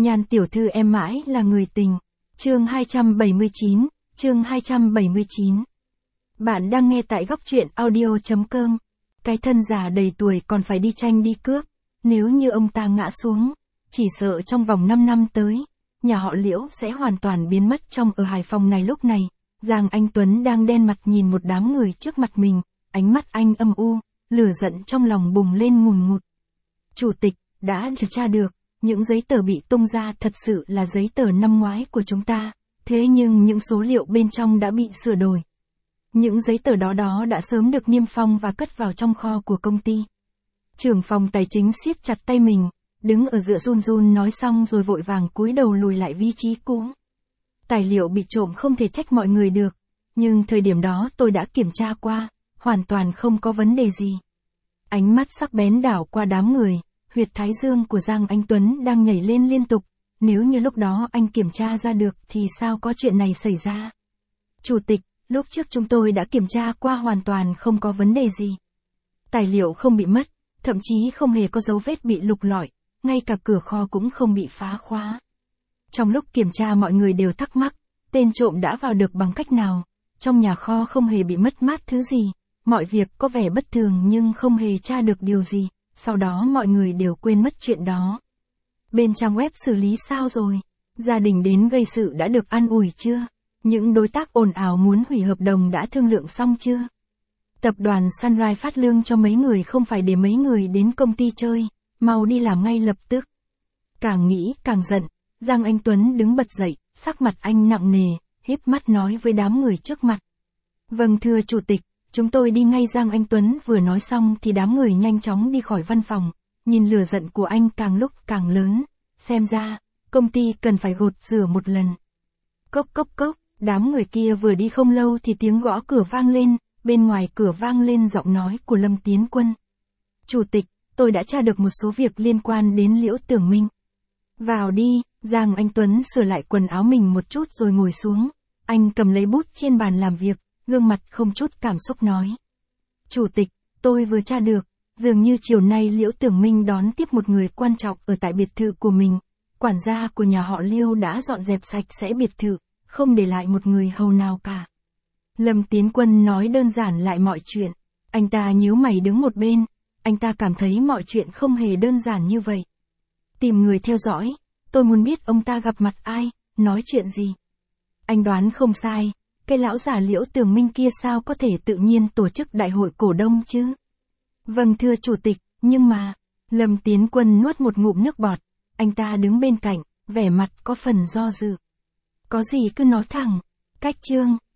Nhan tiểu thư em mãi là người tình. Chương 279, chương 279. Bạn đang nghe tại góc truyện audio.com. Cái thân già đầy tuổi còn phải đi tranh đi cướp. Nếu như ông ta ngã xuống, chỉ sợ trong vòng 5 năm tới, nhà họ Liễu sẽ hoàn toàn biến mất trong ở Hải Phòng này. Lúc này, Giang Anh Tuấn đang đen mặt nhìn một đám người trước mặt mình, ánh mắt anh âm u, lửa giận trong lòng bùng lên ngùn ngụt. Chủ tịch, đã tra được, những giấy tờ bị tung ra thật sự là giấy tờ năm ngoái của chúng ta, thế nhưng những số liệu bên trong đã bị sửa đổi. Những giấy tờ đó đã sớm được niêm phong và cất vào trong kho của công ty. Trưởng phòng tài chính siết chặt tay mình, đứng ở giữa run run nói xong rồi vội vàng cúi đầu lùi lại vị trí cũ. Tài liệu bị trộm không thể trách mọi người được, nhưng thời điểm đó tôi đã kiểm tra qua, hoàn toàn không có vấn đề gì. Ánh mắt sắc bén đảo qua đám người, huyệt thái dương của Giang Anh Tuấn đang nhảy lên liên tục, nếu như lúc đó anh kiểm tra ra được thì sao có chuyện này xảy ra. Chủ tịch, lúc trước chúng tôi đã kiểm tra qua hoàn toàn không có vấn đề gì. Tài liệu không bị mất, thậm chí không hề có dấu vết bị lục lọi, ngay cả cửa kho cũng không bị phá khóa. Trong lúc kiểm tra mọi người đều thắc mắc, tên trộm đã vào được bằng cách nào, trong nhà kho không hề bị mất mát thứ gì, mọi việc có vẻ bất thường nhưng không hề tra được điều gì, sau đó mọi người đều quên mất chuyện đó. Bên trang web xử lý sao rồi? Gia đình đến gây sự đã được an ủi chưa? Những đối tác ồn ào muốn hủy hợp đồng đã thương lượng xong chưa? Tập đoàn Sunrise phát lương cho mấy người không phải để mấy người đến công ty chơi, mau đi làm ngay lập tức. Càng nghĩ càng giận, Giang Anh Tuấn đứng bật dậy, sắc mặt anh nặng nề, híp mắt nói với đám người trước mặt. Vâng thưa chủ tịch, chúng tôi đi ngay. Giang Anh Tuấn vừa nói xong thì đám người nhanh chóng đi khỏi văn phòng, nhìn lửa giận của anh càng lúc càng lớn, xem ra, công ty cần phải gột rửa một lần. Cốc cốc cốc, đám người kia vừa đi không lâu thì tiếng gõ cửa vang lên, bên ngoài cửa vang lên giọng nói của Lâm Tiến Quân. Chủ tịch, tôi đã tra được một số việc liên quan đến Liễu Tưởng Minh. Vào đi. Giang Anh Tuấn sửa lại quần áo mình một chút rồi ngồi xuống, anh cầm lấy bút trên bàn làm việc, gương mặt không chút cảm xúc nói. Chủ tịch, tôi vừa tra được, dường như chiều nay Liễu Tưởng Minh đón tiếp một người quan trọng ở tại biệt thự của mình, quản gia của nhà họ Liêu đã dọn dẹp sạch sẽ biệt thự, không để lại một người hầu nào cả. Lâm Tiến Quân nói đơn giản lại mọi chuyện, anh ta nhíu mày đứng một bên, anh ta cảm thấy mọi chuyện không hề đơn giản như vậy. Tìm người theo dõi, tôi muốn biết ông ta gặp mặt ai, nói chuyện gì. Anh đoán không sai, cái lão già Liễu Tưởng Minh kia sao có thể tự nhiên tổ chức đại hội cổ đông chứ? Vâng thưa chủ tịch, nhưng mà, Lâm Tiến Quân nuốt một ngụm nước bọt, anh ta đứng bên cạnh, vẻ mặt có phần do dự. Có gì cứ nói thẳng, cách chương.